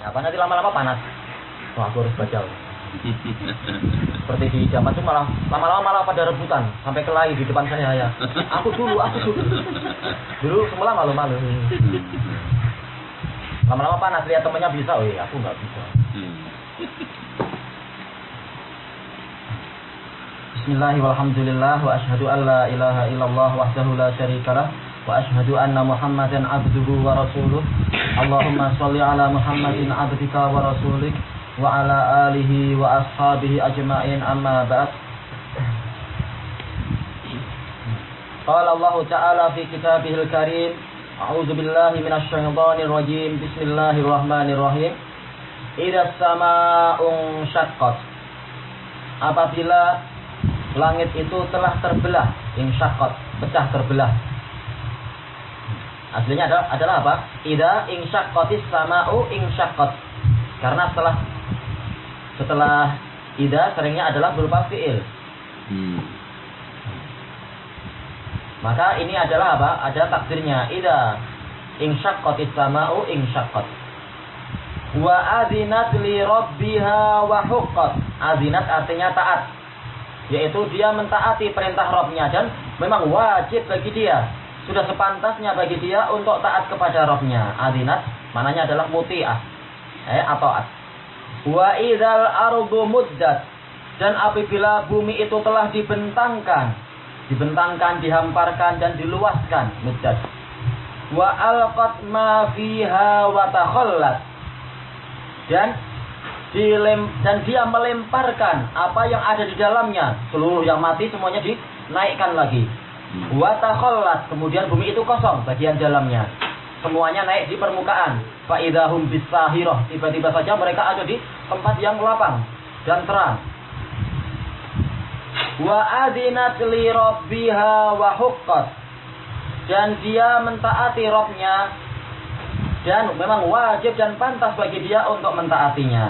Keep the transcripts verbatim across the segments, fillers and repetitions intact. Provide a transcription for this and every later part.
Apa nanti lama-lama panas. Wah, aku harus baca. Seperti di zaman itu malah lama-lama malah pada rebutan sampai kelahi di depan saya ya. Aku dulu, aku dulu. Dulu semula malu-malu. Lama-lama panas lihat temennya bisa, oh aku nggak bisa. Bismillahirrahmanirrahim. Walhamdulillah wa asyhadu an la ilaha illallah wahdahu la syarikalah wa asyhadu anna Muhammadan abduhu wa rasuluh. Allahumma shalli ala Muhammadin abdika wa rasulik wa ala alihi wa ashabihi ajma'in, amma ba'd. Qala Allah ta'ala fi kitabihil karim, a'udzu billahi minasy syaithanir rajim. Bismillahirrahmanirrahim. Idza samaa'un syaqqat. Apabila langit itu telah terbelah, insyaqqat, pecah terbelah. Aslinya adalah, adalah apa? Idza insyaqqatis samaa'u insyaqqat. Karena setelah setelah ida seringnya adalah berupa fiil. Hmm. Maka ini adalah apa? Ada takdirnya. Ida insyaqqatis sama'u insyaqqat. Wa adzinat li rabbiha wa huqqat. Adzinat artinya taat. Yaitu dia mentaati perintah Rabbnya dan memang wajib bagi dia. Sudah sepantasnya bagi dia untuk taat kepada Rabbnya. Adzinat maknanya adalah muti'ah. Eh, ataat. Wa idzal ardu muddat, dan apabila bumi itu telah dibentangkan, dibentangkan, dihamparkan dan diluaskan, muddat. Wa alqat ma fiha wa takhallat, dan dilem dan dia melemparkan apa yang ada di dalamnya, seluruh yang mati semuanya dinaikkan lagi. Wa takhallat, kemudian bumi itu kosong bagian dalamnya. Semuanya naik di permukaan. Fa idahum bisahirah, tiba-tiba saja mereka ada di tempat yang lapang dan terang. Wa adzinat li rabbiha wa huqqat, dan dia mentaati Rabbnya dan memang wajib dan pantas bagi dia untuk mentaatinya.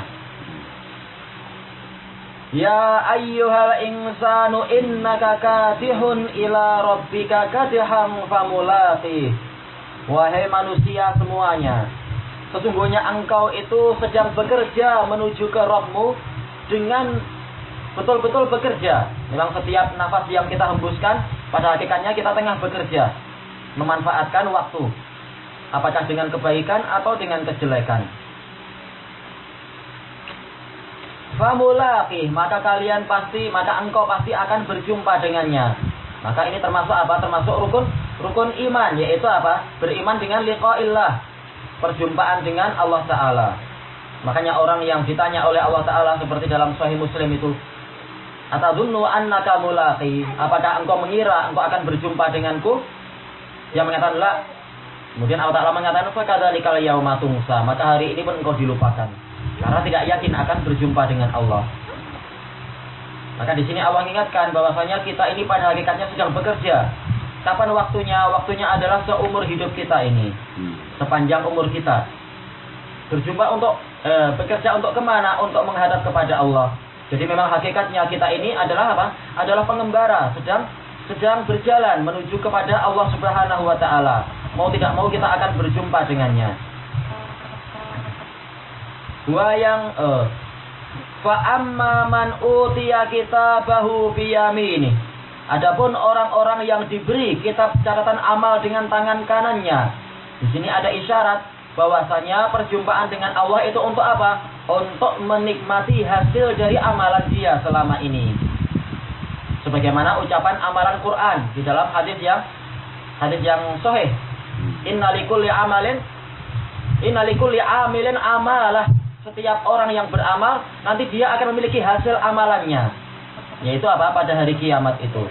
Ya ayyuhal insanu innaka kadihun ila rabbika kadiham famulaqih. Wahai manusia semuanya, sesungguhnya engkau itu sedang bekerja menuju ke Rabbmu dengan betul-betul bekerja. Memang setiap nafas yang kita hembuskan, pada hakikatnya kita tengah bekerja, memanfaatkan waktu, apakah dengan kebaikan atau dengan kejelekan. Famulaqih, maka kalian pasti, maka engkau pasti akan berjumpa dengannya. Maka ini termasuk apa? Termasuk rukun rukun iman, yaitu apa? Beriman dengan liqa'illah, perjumpaan dengan Allah Ta'ala. Makanya orang yang ditanya oleh Allah Ta'ala seperti dalam Sahih Muslim itu, atadunnu annaka mulaqi, apakah engkau mengira engkau akan berjumpa denganku? Dia mengatakan la. Kemudian Allah Ta'ala mengatakan fa kadzalikal yauma tunsa, maka hari ini pun engkau dilupakan karena tidak yakin akan berjumpa dengan Allah. Maka di sini Allah mengingatkan bahwasanya kita ini pada hakikatnya sedang bekerja. Kapan waktunya? Waktunya adalah seumur hidup kita ini, sepanjang umur kita. Berjumpa untuk eh, bekerja untuk kemana? Untuk menghadap kepada Allah. Jadi memang hakikatnya kita ini adalah apa? Adalah pengembara, sedang sedang berjalan menuju kepada Allah Subhanahu Wa Taala. Mau tidak mau kita akan berjumpa dengannya. Wa yang eh, fa amma man utiya kitabahu bi yamini. Adapun orang-orang yang diberi kitab catatan amal dengan tangan kanannya, di sini ada isyarat bahwasanya perjumpaan dengan Allah itu untuk apa? Untuk menikmati hasil dari amalan dia selama ini. Sebagaimana ucapan amalan Quran di dalam hadis yang hadis yang sahih. Innalikulli amalin innalikulli amilin amalah. Setiap orang yang beramal nanti dia akan memiliki hasil amalannya. Yaitu apa? Pada hari kiamat itu.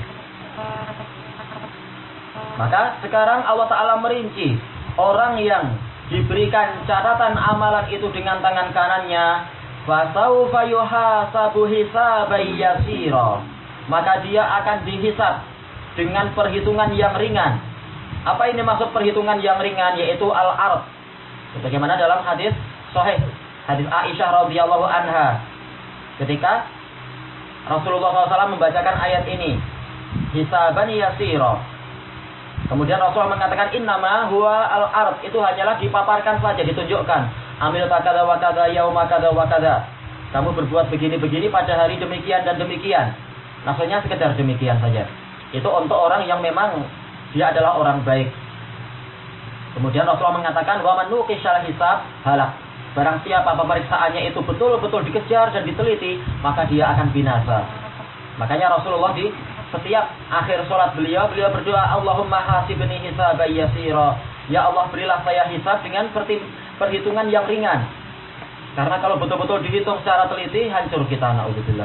Maka sekarang Allah Ta'ala merinci orang yang diberikan catatan amalan itu dengan tangan kanannya, fasaufa yuhasabu hisaban yasira, maka dia akan dihisab dengan perhitungan yang ringan. Apa ini maksud perhitungan yang ringan? Yaitu al-ard. Sebagaimana dalam hadis sahih, hadis Aisyah radhiyallahu anha, ketika Rasulullah shallallahu alaihi wasallam membacakan ayat ini, hisaban yasira. Kemudian Rasulullah mengatakan innama huwa al-ard, itu hanyalah dipaparkan saja, ditunjukkan amil kada wa kada yauma kada wa kada. Kamu berbuat begini-begini pada hari demikian dan demikian. Maksudnya sekedar demikian saja. Itu untuk orang yang memang dia adalah orang baik. Kemudian Rasulullah mengatakan wa man nuqishal hisab halak. Barang siapa pemeriksaannya itu betul-betul dikejar dan diteliti, maka dia akan binasa. Makanya Rasulullah di setiap akhir sholat beliau, beliau berdoa, Allahumma hasibni hisaban yasira. Ya Allah, berilah saya hisab dengan perhitungan yang ringan. Karena kalau betul-betul dihitung secara teliti, hancur kita, na'udzubillah.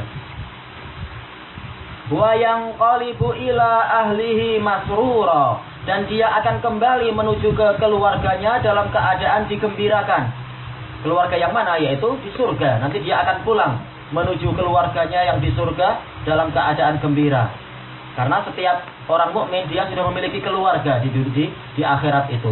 Wa yanqalibu ila ahlihi masrura. Dan dia akan kembali menuju ke keluarganya dalam keadaan digembirakan. Keluarga yang mana? Yaitu di surga. Nanti dia akan pulang menuju keluarganya yang di surga dalam keadaan gembira. Karena setiap orang mukmin dia sudah memiliki keluarga di di, di akhirat itu.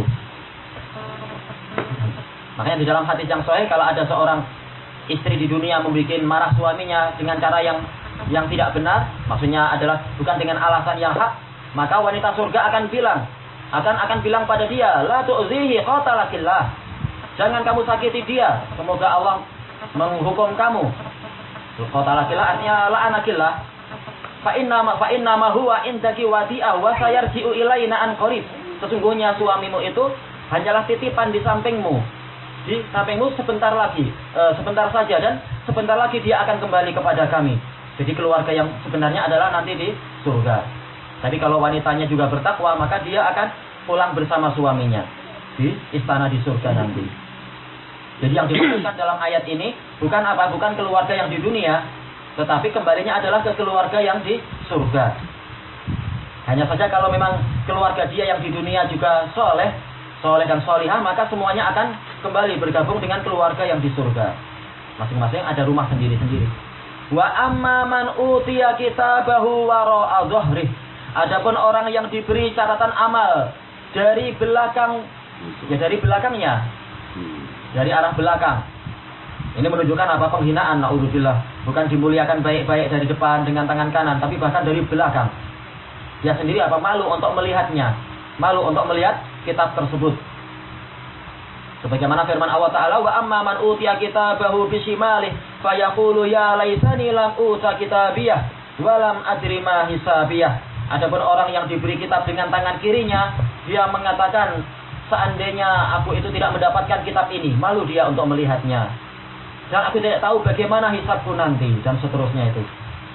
Makanya di dalam hadis yang sahih, kalau ada seorang istri di dunia membuat marah suaminya dengan cara yang yang tidak benar, maksudnya adalah bukan dengan alasan yang hak, maka wanita surga akan bilang, akan akan bilang pada dia, la tu'zihi qatalakillah. Jangan kamu sakiti dia, semoga Allah menghukum kamu. Qatalakillah artinya la'anakillah. Fa inna ma fa inna ma huwa indaki wadi'ah wa sayarji'u ilaina an qarib. Sesungguhnya suamimu itu hanyalah titipan di sampingmu. Di sampingmu sebentar lagi, e, sebentar saja dan sebentar lagi dia akan kembali kepada kami. Jadi keluarga yang sebenarnya adalah nanti di surga. Tapi kalau wanitanya juga bertakwa, maka dia akan pulang bersama suaminya di istana di surga nanti. Jadi yang dimaksudkan dalam ayat ini bukan apa, bukan keluarga yang di dunia, tetapi kembalinya adalah ke keluarga yang di surga. Hanya saja kalau memang keluarga dia yang di dunia juga soleh, soleh dan solihah, maka semuanya akan kembali bergabung dengan keluarga yang di surga. Masing-masing ada rumah sendiri-sendiri. Wa amma man utiya kitabahu wara'a dhuhrih. Adapun orang yang diberi catatan amal dari belakang, ya dari belakangnya, dari arah belakang. Ini menunjukkan apa? Penghinaan, na'udzubillah. Bukan dimuliakan baik-baik dari depan dengan tangan kanan, tapi bahkan dari belakang. Dia sendiri apa? Malu untuk melihatnya. Malu untuk melihat kitab tersebut. Sebagaimana firman Allah Ta'ala, wa amma man utiya kitabahu bishimalih fayaqulu ya laitani lam uta kitabiyah wa lam adri ma hisabiyah. Adapun orang yang diberi kitab dengan tangan kirinya, dia mengatakan, seandainya aku itu tidak mendapatkan kitab ini, malu dia untuk melihatnya. Dan aku tidak tahu bagaimana hisabku nanti, dan seterusnya itu.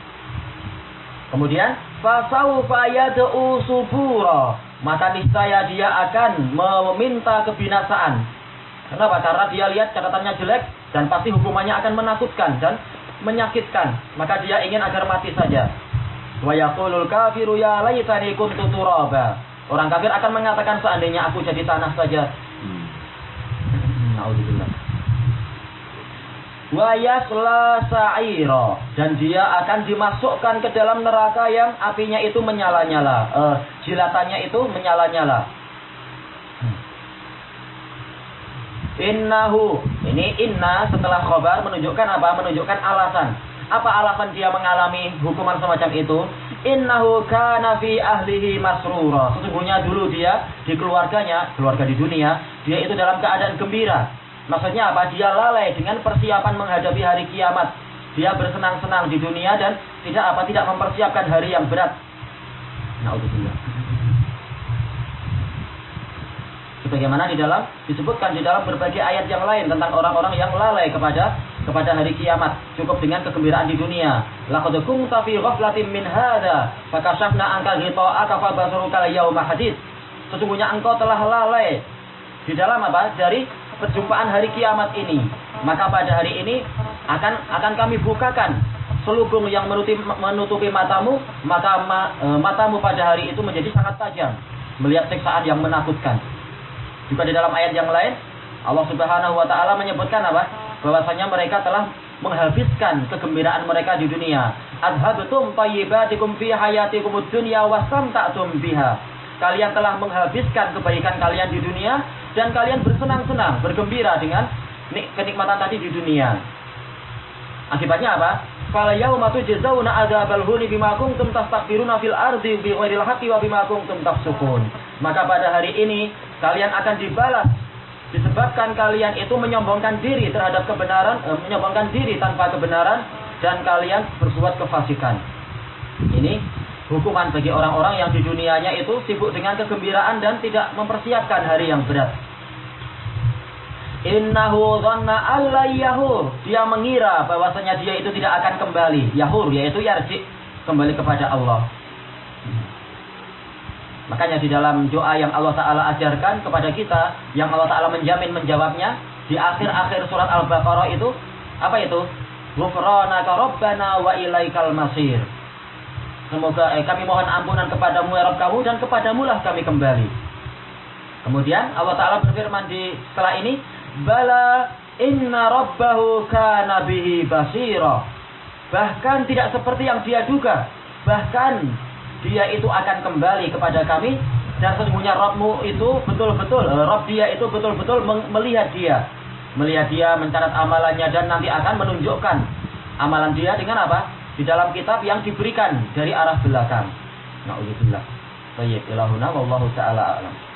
Kemudian, fasaufa yad'u subura. Maka niscaya dia akan meminta kebinasaan. Kenapa? Karena dia lihat catatannya jelek, dan pasti hukumannya akan menakutkan dan menyakitkan. Maka dia ingin agar mati saja. Wa yaqulul kafiru ya laitani kuntu turaba. Orang kafir akan mengatakan, seandainya aku jadi tanah saja. Na'udzubillah. Wa yasla sa'ira. Dan dia akan dimasukkan ke dalam neraka yang apinya itu menyala-nyala. Uh, jilatannya itu menyala-nyala. Innahu. Ini inna setelah khobar menunjukkan apa? Menunjukkan alasan. Apa alasan dia mengalami hukuman semacam itu? Innahu kana fi ahlihi masrura. Sesungguhnya dulu dia di keluarganya, keluarga di dunia, dia itu dalam keadaan gembira. Maksudnya apa? Dia lalai dengan persiapan menghadapi hari kiamat. Dia bersenang-senang di dunia dan tidak apa? Tidak mempersiapkan hari yang berat. Na'udzubillah. Sebagaimana di dalam disebutkan di dalam berbagai ayat yang lain tentang orang-orang yang lalai kepada kepada hari kiamat, cukup dengan kegembiraan di dunia. Laqad kunta fi ghaflatin min hadza, fakashafna anka ghita'aka fa basaruka al-yawma hadid. Sesungguhnya engkau telah lalai di dalam apa? Dari perjumpaan hari kiamat ini. Maka pada hari ini akan akan kami bukakan selubung yang menutupi, menutupi matamu, maka ma, e, matamu pada hari itu menjadi sangat tajam melihat siksaan yang menakutkan. Juga di dalam ayat yang lain Allah Subhanahu wa taala menyebutkan apa? Bahwasanya mereka telah menghabiskan kegembiraan mereka di dunia. Adhabtum thayyibatikum fi hayatikum ad-dunya wastamta'tum biha. Kalian telah menghabiskan kebaikan kalian di dunia dan kalian bersenang-senang, bergembira dengan kenikmatan tadi di dunia. Akibatnya apa? Fala yauma tujzauna adzabal huni bima kuntum tastakbiruna fil ardi bighairil haqqi wa bima kuntum tafsukun. Maka pada hari ini kalian akan dibalas disebabkan kalian itu menyombongkan diri terhadap kebenaran, eh, menyombongkan diri tanpa kebenaran, dan kalian berbuat kefasikan. Ini hukuman bagi orang-orang yang di dunianya itu sibuk dengan kegembiraan dan tidak mempersiapkan hari yang berat. Innahu dhanna alla yahur. Dia mengira bahwasanya dia itu tidak akan kembali. Yahur yaitu yarji, kembali kepada Allah. Makanya di dalam doa yang Allah Ta'ala ajarkan kepada kita, yang Allah Ta'ala menjamin menjawabnya, di akhir-akhir surat Al-Baqarah itu, apa itu? Ghufranaka Rabbana wa ilaikal masir. Semoga eh, kami mohon ampunan kepadamu ya Rabb kamu, dan kepadamu lah kami kembali. Kemudian Allah Ta'ala berfirman di setelah ini, Bala inna rabbahu kana bihi basira. Bahkan tidak seperti yang dia duga. Bahkan dia itu akan kembali kepada kami, dan sesungguhnya Rabbmu itu betul-betul, Rabb dia itu betul-betul melihat dia. Melihat dia, mencatat amalannya, dan nanti akan menunjukkan amalan dia dengan apa? Di dalam kitab yang diberikan dari arah belakang. Na'udzubillah. Baik, ilahuna wallahu ta'ala a'lam.